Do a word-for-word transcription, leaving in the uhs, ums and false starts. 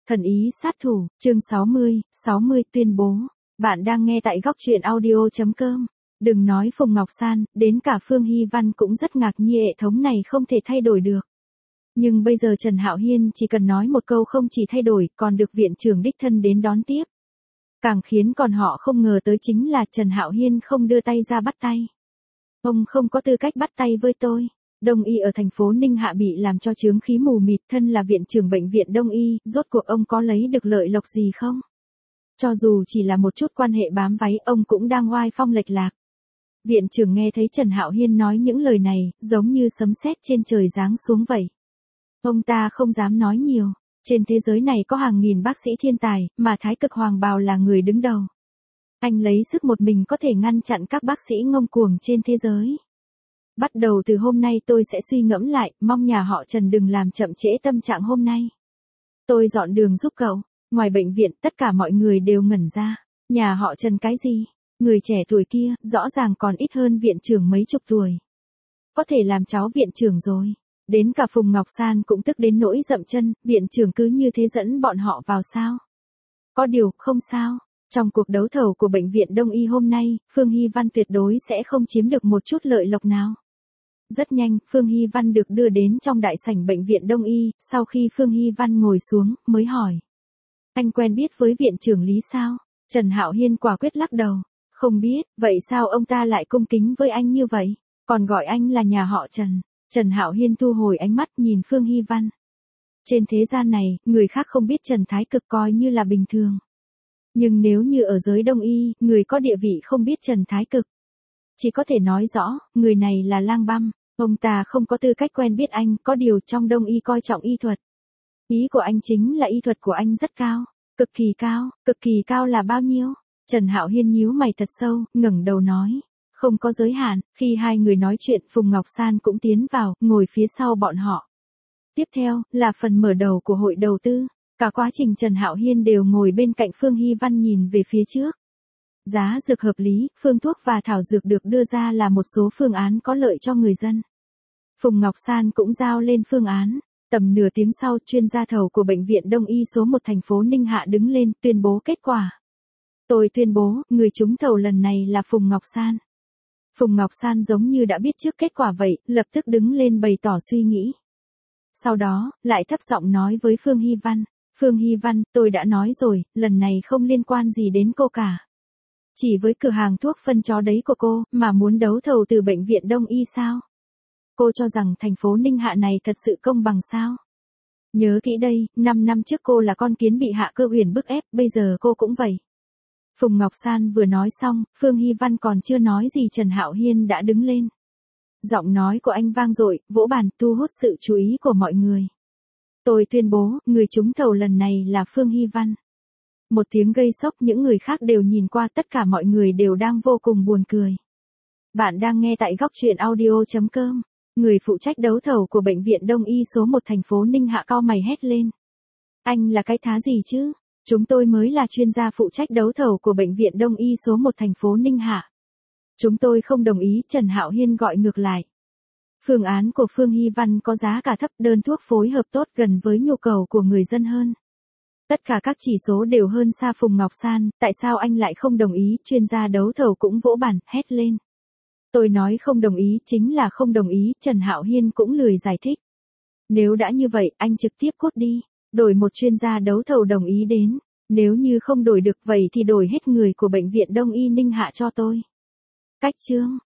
Thần ý sát thủ, chương sáu mươi, sáu mươi tuyên bố. Bạn đang nghe tại góc truyện audio chấm com. Đừng nói Phùng Ngọc San, đến cả Phương Hy Văn cũng rất ngạc nhiên hệ thống này không thể thay đổi được. Nhưng bây giờ Trần Hạo Hiên chỉ cần nói một câu không chỉ thay đổi, còn được viện trưởng đích thân đến đón tiếp. Càng khiến còn họ không ngờ tới chính là Trần Hạo Hiên không đưa tay ra bắt tay. Ông không có tư cách bắt tay với tôi. Đông y ở thành phố Ninh Hạ bị làm cho chướng khí mù mịt, thân là viện trưởng bệnh viện Đông y, rốt cuộc ông có lấy được lợi lộc gì không? Cho dù chỉ là một chút quan hệ bám váy, ông cũng đang oai phong lệch lạc. Viện trưởng nghe thấy Trần Hạo Hiên nói những lời này, giống như sấm sét trên trời giáng xuống vậy. Ông ta không dám nói nhiều. Trên thế giới này có hàng nghìn bác sĩ thiên tài, mà Thái Cực Hoàng Bào là người đứng đầu. Anh lấy sức một mình có thể ngăn chặn các bác sĩ ngông cuồng trên thế giới. Bắt đầu từ hôm nay tôi sẽ suy ngẫm lại, mong nhà họ Trần đừng làm chậm trễ tâm trạng hôm nay. Tôi dọn đường giúp cậu. Ngoài bệnh viện, tất cả mọi người đều ngẩn ra. Nhà họ Trần cái gì? Người trẻ tuổi kia, rõ ràng còn ít hơn viện trưởng mấy chục tuổi. Có thể làm cháu viện trưởng rồi. Đến cả Phùng Ngọc San cũng tức đến nỗi dậm chân, viện trưởng cứ như thế dẫn bọn họ vào sao? Có điều, không sao. Trong cuộc đấu thầu của bệnh viện Đông y hôm nay, Phương Hy Văn tuyệt đối sẽ không chiếm được một chút lợi lộc nào. Rất nhanh, Phương Hy Văn được đưa đến trong đại sảnh bệnh viện Đông y, sau khi Phương Hy Văn ngồi xuống, mới hỏi. Anh quen biết với viện trưởng Lý sao? Trần Hạo Hiên quả quyết lắc đầu. Không biết, vậy sao ông ta lại cung kính với anh như vậy? Còn gọi anh là nhà họ Trần. Trần Hạo Hiên thu hồi ánh mắt nhìn Phương Hy Văn. Trên thế gian này, người khác không biết Trần Thái Cực coi như là bình thường. Nhưng nếu như ở giới Đông y, người có địa vị không biết Trần Thái Cực. Chỉ có thể nói rõ, người này là lang băm. Ông ta không có tư cách quen biết anh, có điều trong Đông y coi trọng y thuật. Ý của anh chính là y thuật của anh rất cao. Cực kỳ cao, cực kỳ cao là bao nhiêu? Trần Hạo Hiên nhíu mày thật sâu, ngẩng đầu nói. Không có giới hạn. Khi hai người nói chuyện, Phùng Ngọc San cũng tiến vào, ngồi phía sau bọn họ. Tiếp theo, là phần mở đầu của hội đầu tư. Cả quá trình Trần Hạo Hiên đều ngồi bên cạnh Phương Hy Văn nhìn về phía trước. Giá dược hợp lý, phương thuốc và thảo dược được đưa ra là một số phương án có lợi cho người dân. Phùng Ngọc San cũng giao lên phương án. Tầm nửa tiếng sau, chuyên gia thầu của bệnh viện Đông y số một thành phố Ninh Hạ đứng lên, tuyên bố kết quả. Tôi tuyên bố, người trúng thầu lần này là Phùng Ngọc San. Phùng Ngọc San giống như đã biết trước kết quả vậy, lập tức đứng lên bày tỏ suy nghĩ. Sau đó, lại thấp giọng nói với Phương Hy Văn. Phương Hy Văn, tôi đã nói rồi, lần này không liên quan gì đến cô cả. Chỉ với cửa hàng thuốc phân chó đấy của cô, mà muốn đấu thầu từ bệnh viện Đông y sao? Cô cho rằng thành phố Ninh Hạ này thật sự công bằng sao? Nhớ kỹ đây, năm năm trước cô là con kiến bị Hạ Cơ Huyền bức ép, bây giờ cô cũng vậy. Phùng Ngọc San vừa nói xong, Phương Hy Văn còn chưa nói gì Trần Hạo Hiên đã đứng lên. Giọng nói của anh vang dội, vỗ bàn, thu hút sự chú ý của mọi người. Tôi tuyên bố, người trúng thầu lần này là Phương Hy Văn. Một tiếng gây sốc, những người khác đều nhìn qua, tất cả mọi người đều đang vô cùng buồn cười. Bạn đang nghe tại góc truyện audio chấm com. Người phụ trách đấu thầu của bệnh viện Đông y số một thành phố Ninh Hạ cau mày hét lên. Anh là cái thá gì chứ? Chúng tôi mới là chuyên gia phụ trách đấu thầu của bệnh viện Đông y số một thành phố Ninh Hạ. Chúng tôi không đồng ý, Trần Hạo Hiên gọi ngược lại. Phương án của Phương Hy Văn có giá cả thấp, đơn thuốc phối hợp tốt, gần với nhu cầu của người dân hơn. Tất cả các chỉ số đều hơn xa Phùng Ngọc San, tại sao anh lại không đồng ý? Chuyên gia đấu thầu cũng vỗ bàn, hét lên. Tôi nói không đồng ý, chính là không đồng ý, Trần Hạo Hiên cũng lười giải thích. Nếu đã như vậy, anh trực tiếp cút đi, đổi một chuyên gia đấu thầu đồng ý đến, nếu như không đổi được vậy thì đổi hết người của bệnh viện Đông y Ninh Hạ cho tôi. Cách chương.